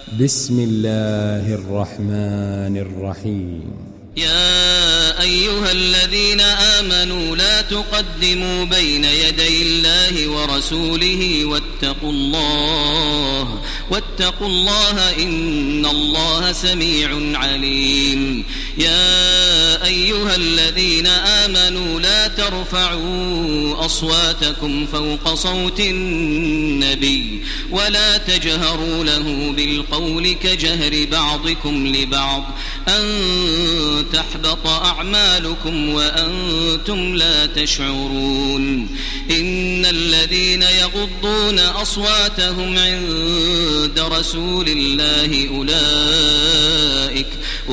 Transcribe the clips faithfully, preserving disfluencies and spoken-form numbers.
بسم الله الرحمن الرحيم. يا أيها الذين آمنوا لا تقدموا بين يدي الله ورسوله واتقوا الله واتقوا الله إن الله سميع عليم. يا أيها الذين آمنوا لا ترفعوا أصواتكم فوق صوت النبي ولا تجهروا له بالقول كجهر بعضكم لبعض أن تحبط أعمالكم وأنتم لا تشعرون. إن الذين يغضون أصواتهم عند رسول الله أولئك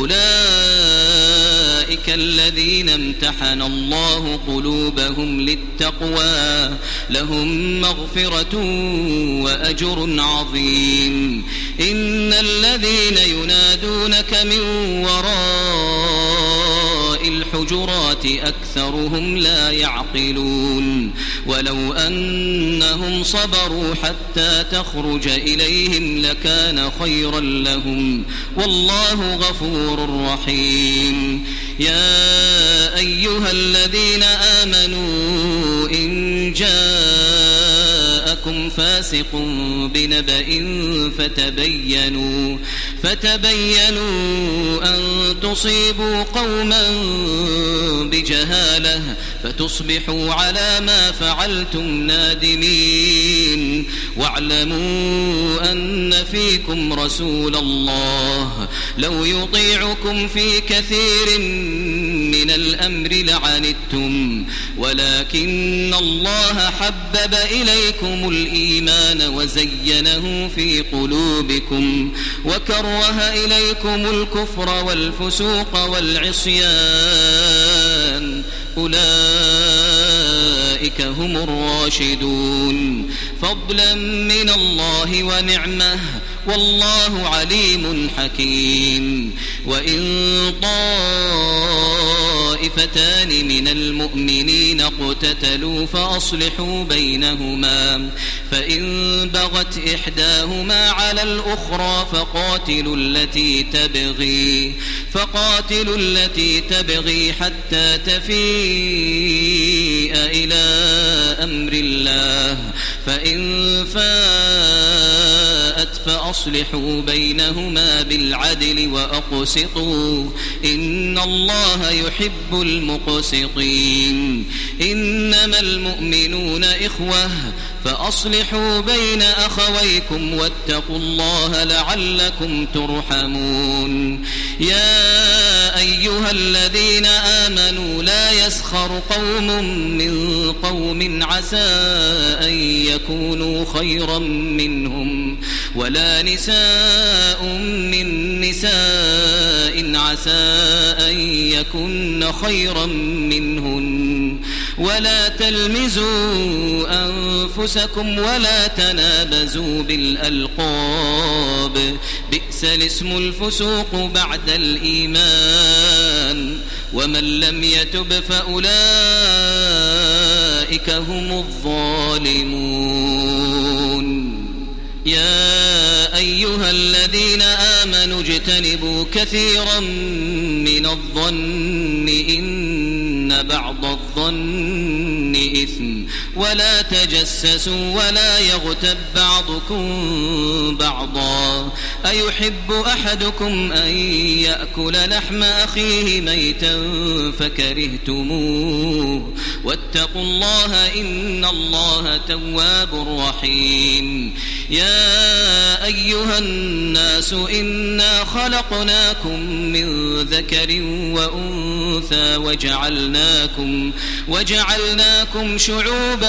أولئك الذين امتحن الله قلوبهم للتقوى لهم مغفرة وأجر عظيم. إن الذين ينادونك من وراء الحجرات أكثرهم لا يعقلون. ولو أنهم صبروا حتى تخرج إليهم لكان خيرا لهم والله غفور رحيم. يا أيها الذين آمنوا إن جاءكم فاسق بنبأ فتبينوا فتبينوا أن تصيبوا قوما بجهالة فتصبحوا على ما فعلتم نادمين. واعلموا أن فيكم رسول الله لو يطيعكم في كثير من الأمر لعنتم ولكن الله حبب إليكم الإيمان وزينه في قلوبكم وكره إليكم الكفر والفسوق والعصيان أولئك هم الراشدون فضلا من الله ونعمه والله عليم حكيم. وإن طائفتان من المؤمنين اقتتلوا فأصلحوا بينهما فإن بغت إحداهما على الأخرى فقاتلوا التي تبغي فقاتلوا التي تبغي حتى تفيء إلى أمر الله فإن فاءت فأصلحوا بينهما بالعدل وأقسطوا إن الله يحب المقسطين. إنما المؤمنون إخوة فأصلحوا بين أخويكم واتقوا الله لعلكم ترحمون. يا أيها الذين آمنوا لا يسخر قوم من قوم عسى أن يكونوا خيرا منهم ولا نساء من نساء عسى أن يكن خيرا منهن ولا تلمزوا أنفسكم ولا تنابزوا بالألقاب بئس الاسم الفسوق بعد الإيمان ومن لم يتب فأولئك هم الظالمون. يا أيها الذين آمنوا اجتنبوا كثيرا من الظن إن بعض الظن إثم ولا تجسسوا ولا يغتب بعضكم بعضا أيحب أحدكم أن يأكل لحم أخيه ميتا فكرهتموه واتقوا الله إن الله تواب رحيم. يا أيها الناس إنا خلقناكم من ذكر وأنثى وجعلناكم وجعلناكم شعوبا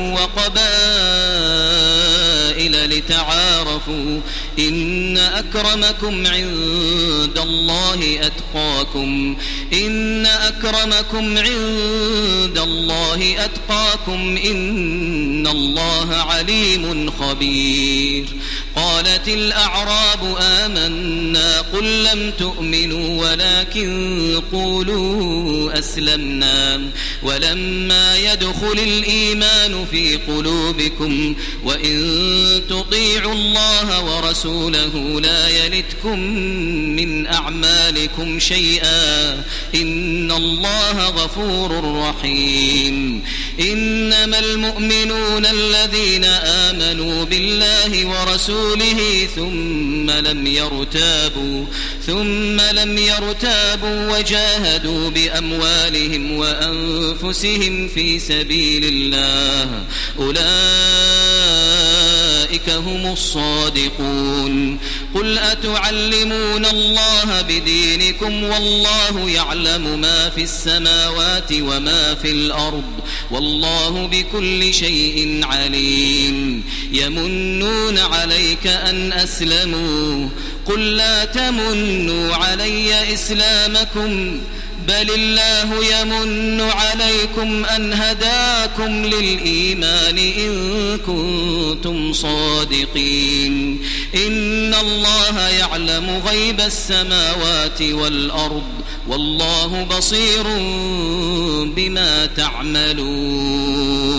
وقبائل لتعارفوا إن أكرمكم عند الله أتقاكم إن أكرمكم عند الله أتقاكم إن الله عليم خبير. قالت الأعراب آمنا قل لم تؤمنوا ولكن قولوا أسلمنا ولما يدخل الإيمان في قلوبكم وإن تطيعوا الله ورسوله لا يلتكم من أعمالكم شيئا إن الله غفور رحيم. إنما المؤمنون الذين آمنوا بالله ورسوله ثم لم يرتابوا ثم لم يرتابوا وجاهدوا بأموالهم وأنفسهم في سبيل الله أولئك هم الصادقون. قل أتعلمون الله بدينكم والله يعلم ما في السماوات وما في الأرض والله بكل شيء عليم. يمنون عليك أن أسلموا قل لا تمنوا علي إسلامكم بل الله يمن عليكم أن هداكم للإيمان إن كنتم صادقين. إن الله يعلم غيب السماوات والأرض والله بصير بما تعملون.